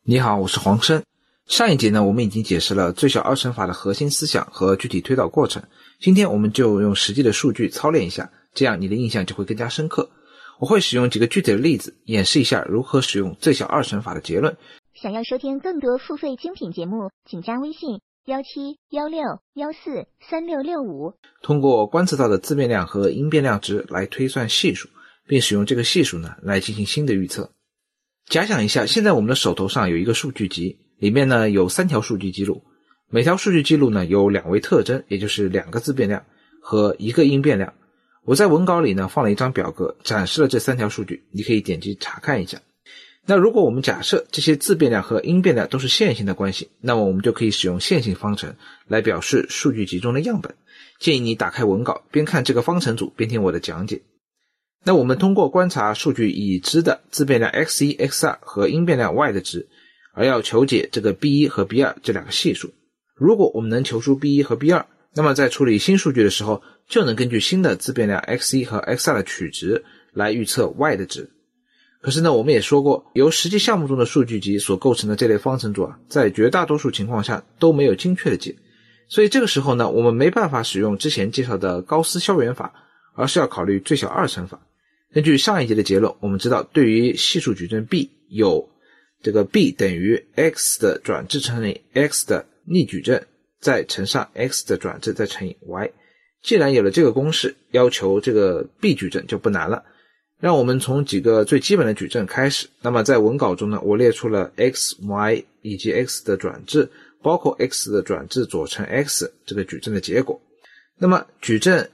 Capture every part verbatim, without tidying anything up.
你好，我是黄生。上一节呢，我们已经解释了最小二乘法的核心思想和具体推导过程。今天我们就用实际的数据操练一下，这样你的印象就会更加深刻。我会使用几个具体的例子，演示一下如何使用最小二乘法的结论。 想要收听更多付费精品节目，请加微信一七一六一四三六六五。 通过观测到的自变量和因变量值来推算系数，并使用这个系数呢来进行新的预测。假想一下，现在我们的手头上有一个数据集，里面呢有三条数据记录，每条数据记录呢有两位特征，也就是两个自变量和一个因变量。我在文稿里呢放了一张表格，展示了这三条数据，你可以点击查看一下。那如果我们假设这些自变量和因变量都是线性的关系，那么我们就可以使用线性方程来表示数据集中的样本。建议你打开文稿，边看这个方程组边听我的讲解。那我们通过观察数据已知的自变量 x 一 x 二 和因变量 y 的值，而要求解这个 b 一 和 b 二 这两个系数。如果我们能求出 b 一 和 b 二，那么在处理新数据的时候，就能根据新的自变量 x 一 和 x 二 的取值来预测 y 的值。可是呢，我们也说过，由实际项目中的数据集所构成的这类方程组啊，在绝大多数情况下都没有精确的解。所以这个时候呢，我们没办法使用之前介绍的高斯消元法，而是要考虑最小二乘法。根据上一节的结论，我们知道对于系数矩阵 b 有这个 b 等于 x 的转置乘以 x 的逆矩阵，再乘上 x 的转置再乘以 y。 既然有了这个公式，要求这个 b 矩阵就不难了。让我们从几个最基本的矩阵开始。那么在文稿中呢，我列出了 x、y 以及 x 的转置，包括 x 的转置左乘 x 这个矩阵的结果。那么矩阵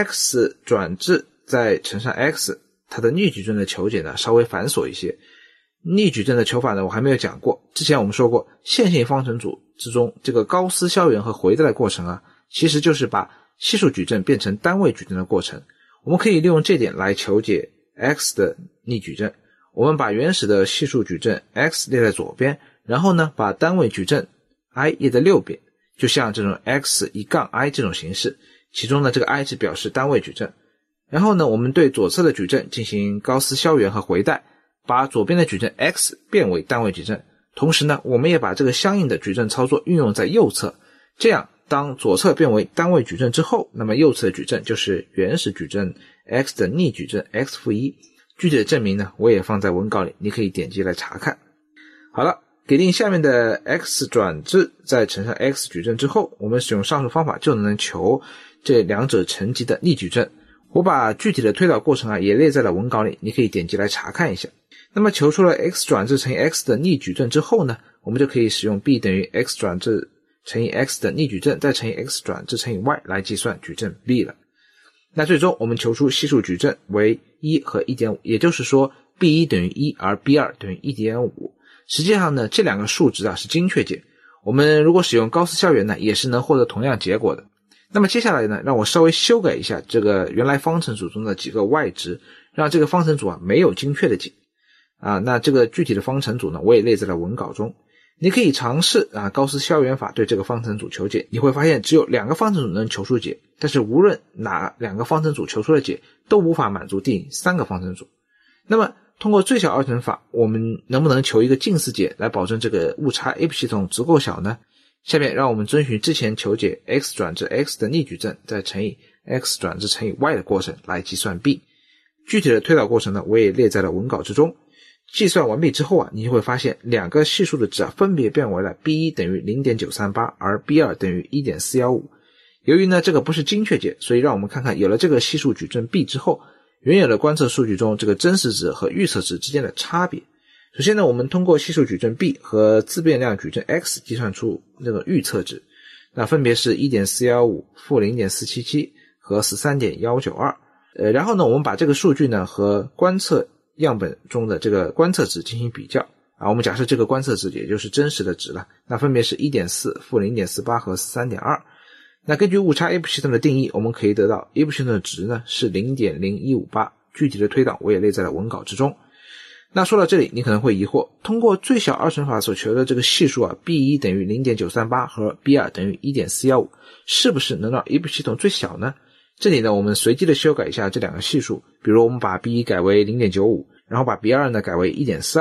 x 转置再乘上 x， 它的逆矩阵的求解呢稍微繁琐一些。逆矩阵的求法呢我还没有讲过，之前我们说过，线性方程组之中这个高斯消元和回带的过程啊，其实就是把系数矩阵变成单位矩阵的过程。我们可以利用这点来求解 x 的逆矩阵。我们把原始的系数矩阵 x 列在左边，然后呢把单位矩阵 i 列在右边，就像这种 x 一杠 i 这种形式，其中呢这个 i 是表示单位矩阵。然后呢我们对左侧的矩阵进行高斯消元和回带，把左边的矩阵 x 变为单位矩阵，同时呢我们也把这个相应的矩阵操作运用在右侧。这样当左侧变为单位矩阵之后，那么右侧的矩阵就是原始矩阵 x 的逆矩阵 x 负一。具体的证明呢我也放在文稿里，你可以点击来查看。好了，给定下面的 x 转置再乘上 x 矩阵之后，我们使用上述方法就能求这两者乘积的逆矩阵。我把具体的推导过程啊也列在了文稿里，你可以点击来查看一下。那么求出了 x 转置乘以 x 的逆矩阵之后呢，我们就可以使用 b 等于 x 转置乘以 x 的逆矩阵再乘以 x 转置乘以 y 来计算矩阵 b 了。那最终我们求出系数矩阵为一和 一点五， 也就是说 b 一 等于一，而 b 二 等于 一点五。 实际上呢这两个数值啊是精确解，我们如果使用高斯消元呢也是能获得同样结果的。那么接下来呢，让我稍微修改一下这个原来方程组中的几个 y 值，让这个方程组啊没有精确的解啊。那这个具体的方程组呢我也列在了文稿中，你可以尝试啊高斯消元法对这个方程组求解。你会发现只有两个方程组能求出解，但是无论哪两个方程组求出的解都无法满足第三个方程组。那么通过最小二乘法，我们能不能求一个近似解来保证这个误差 A P 系统足够小呢？下面让我们遵循之前求解 x 转至 x 的逆矩阵再乘以 x 转至乘以 y 的过程来计算 b。 具体的推导过程呢我也列在了文稿之中。计算完毕之后啊，你就会发现两个系数的值啊分别变为了 b 一 等于 零点九三八， 而 b 二 等于 一点四一五。 由于呢这个不是精确解，所以让我们看看有了这个系数矩阵 b 之后，原有的观测数据中这个真实值和预测值之间的差别。首先呢我们通过系数矩阵 b 和自变量矩阵 x 计算出这个预测值，那分别是 一点四一五、负 零点四七七 和 十三点一九二。 呃，然后呢我们把这个数据呢和观测样本中的这个观测值进行比较啊，我们假设这个观测值也就是真实的值了，那分别是 一点四、负 零点四八 和 十三点二。 那根据误差 A P 系统的定义，我们可以得到 A P 系统的值呢是 零点零一五八。 具体的推导我也列在了文稿之中。那说到这里，你可能会疑惑，通过最小二乘法所求的这个系数啊 b 一 等于 零点九三八 和 b 二 等于 一点四一五， 是不是能让 A P 系统最小呢？这里呢我们随机的修改一下这两个系数，比如我们把 b 一 改为 零点九五， 然后把 b 二 呢改为 一点四二，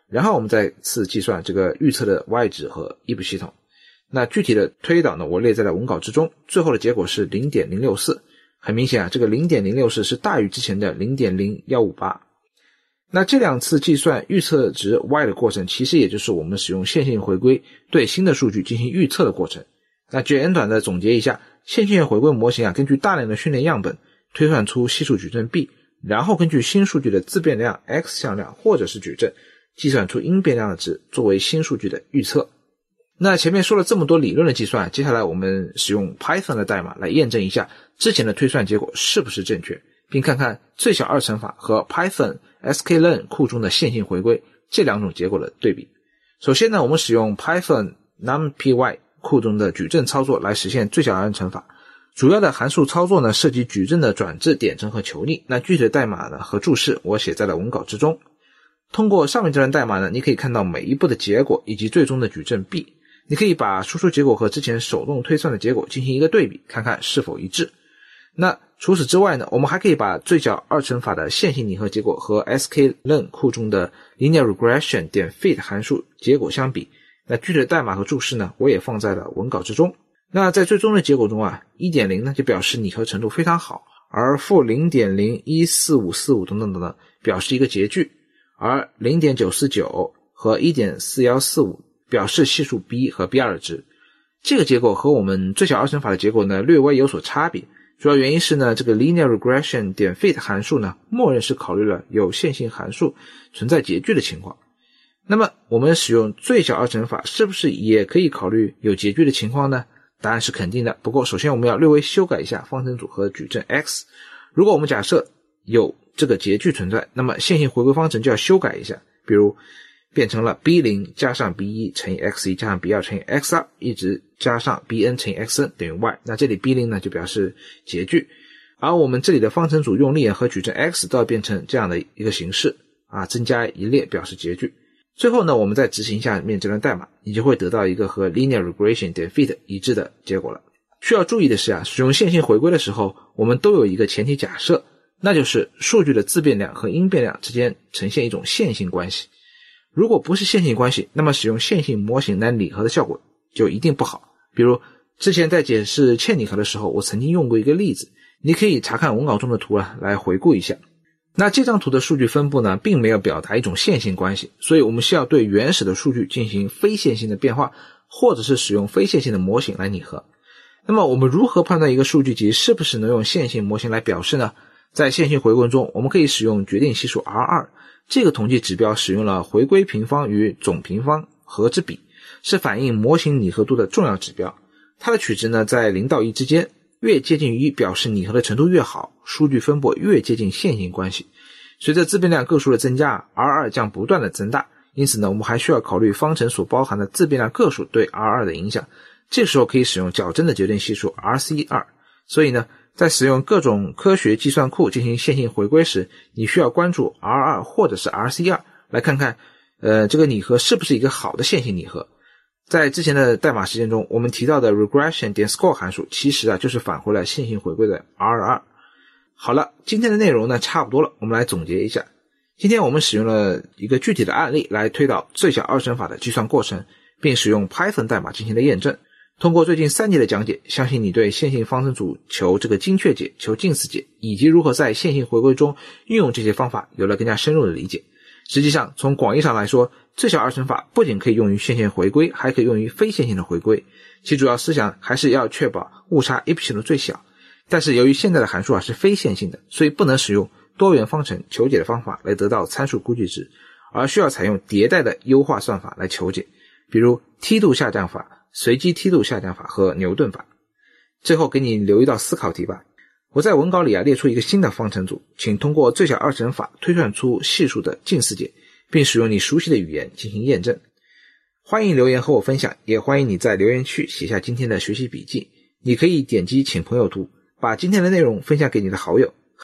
然后我们再次计算这个预测的 y 值和 if 系统。那具体的推导呢，我列在了文稿之中，最后的结果是 零点零六四。很明显啊，这个 零点零六四 是大于之前的 零点零一五八。那这两次计算预测值 y 的过程，其实也就是我们使用线性回归对新的数据进行预测的过程。那简短的总结一下，线性回归模型啊，根据大量的训练样本推算出系数矩阵 B， 然后根据新数据的自变量 x 向量或者是矩阵计算出因变量的值作为新数据的预测。那前面说了这么多理论的计算，接下来我们使用 Python 的代码来验证一下之前的推算结果是不是正确，并看看最小二乘法和 Python sklearn 库中的线性回归这两种结果的对比。首先呢，我们使用 Python numpy 库中的矩阵操作来实现最小二乘法。主要的函数操作呢，涉及矩阵的转置、点阵和求逆。那具体的代码呢和注释我写在了文稿之中。通过上面这段代码呢，你可以看到每一步的结果以及最终的矩阵 B。你可以把输出结果和之前手动推算的结果进行一个对比，看看是否一致。那除此之外呢，我们还可以把最小二乘法的线性拟合结果和 sklearn 库中的 linear regression 点 fit 函数结果相比。那具体的代码和注释呢，我也放在了文稿之中。那在最终的结果中啊 ，一点零 呢就表示拟合程度非常好，而负 零点零一四五四五 等等等等表示一个截距，而 零点九四九 和 一点四一四五 表示系数 B 和 B 二 的值。这个结果和我们最小二乘法的结果呢略微有所差别，主要原因是呢，这个 linear regression 点 fit 函数呢，默认是考虑了有线性函数存在截距的情况。那么我们使用最小二乘法是不是也可以考虑有截距的情况呢？答案是肯定的。不过首先我们要略微修改一下方程组和矩阵 x。如果我们假设有这个截距存在，那么线性回归方程就要修改一下，比如变成了 b 零 加上 b 一 乘以 x 一 加上 b 二 乘以 x 二 一直加上 bn 乘以 xn 等于 y。 那这里 b 零 呢就表示截距，而我们这里的方程组用力和矩阵 x 都要变成这样的一个形式啊，增加一列表示截距。最后呢，我们再执行下面这段代码，你就会得到一个和 linear regression 点 fit 一致的结果了。需要注意的是啊，使用线性回归的时候，我们都有一个前提假设，那就是数据的自变量和因变量之间呈现一种线性关系。如果不是线性关系，那么使用线性模型来拟合的效果就一定不好。比如之前在解释嵌拟合的时候，我曾经用过一个例子，你可以查看文稿中的图啊来回顾一下。那这张图的数据分布呢，并没有表达一种线性关系，所以我们需要对原始的数据进行非线性的变化，或者是使用非线性的模型来拟合。那么我们如何判断一个数据集是不是能用线性模型来表示呢？在线性回归中，我们可以使用决定系数 R 二， 这个统计指标使用了回归平方与总平方和之比，是反映模型拟合度的重要指标。它的取值呢在零到一之间，越接近于一表示拟合的程度越好，数据分布越接近线性关系。随着自变量个数的增加 R 二 将不断的增大，因此呢，我们还需要考虑方程所包含的自变量个数对 R 二 的影响。这时候可以使用较真的决定系数 R C 二。所以呢，在使用各种科学计算库进行线性回归时，你需要关注 R 二 或者是 R C 二， 来看看呃这个拟合是不是一个好的线性拟合。在之前的代码实践中，我们提到的 regression 点 score 函数其实啊就是返回了线性回归的 R 二。好了，今天的内容呢差不多了，我们来总结一下。今天我们使用了一个具体的案例来推导最小二乘法的计算过程，并使用 Python 代码进行了验证。通过最近三节的讲解，相信你对线性方程组求这个精确解、求近似解，以及如何在线性回归中运用这些方法有了更加深入的理解。实际上，从广义上来说，最小二乘法不仅可以用于线性回归，还可以用于非线性的回归。其主要思想还是要确保误差 if 系数最小。但是由于现在的函数啊是非线性的，所以不能使用多元方程求解的方法来得到参数估计值，而需要采用迭代的优化算法来求解，比如梯度下降法、随机梯度下降法和牛顿法。最后给你留一道思考题吧。我在文稿里啊列出一个新的方程组，请通过最小二乘法推算出系数的近似解，并使用你熟悉的语言进行验证。欢迎留言和我分享，也欢迎你在留言区写下今天的学习笔记。你可以点击请朋友图，把今天的内容分享给你的好友，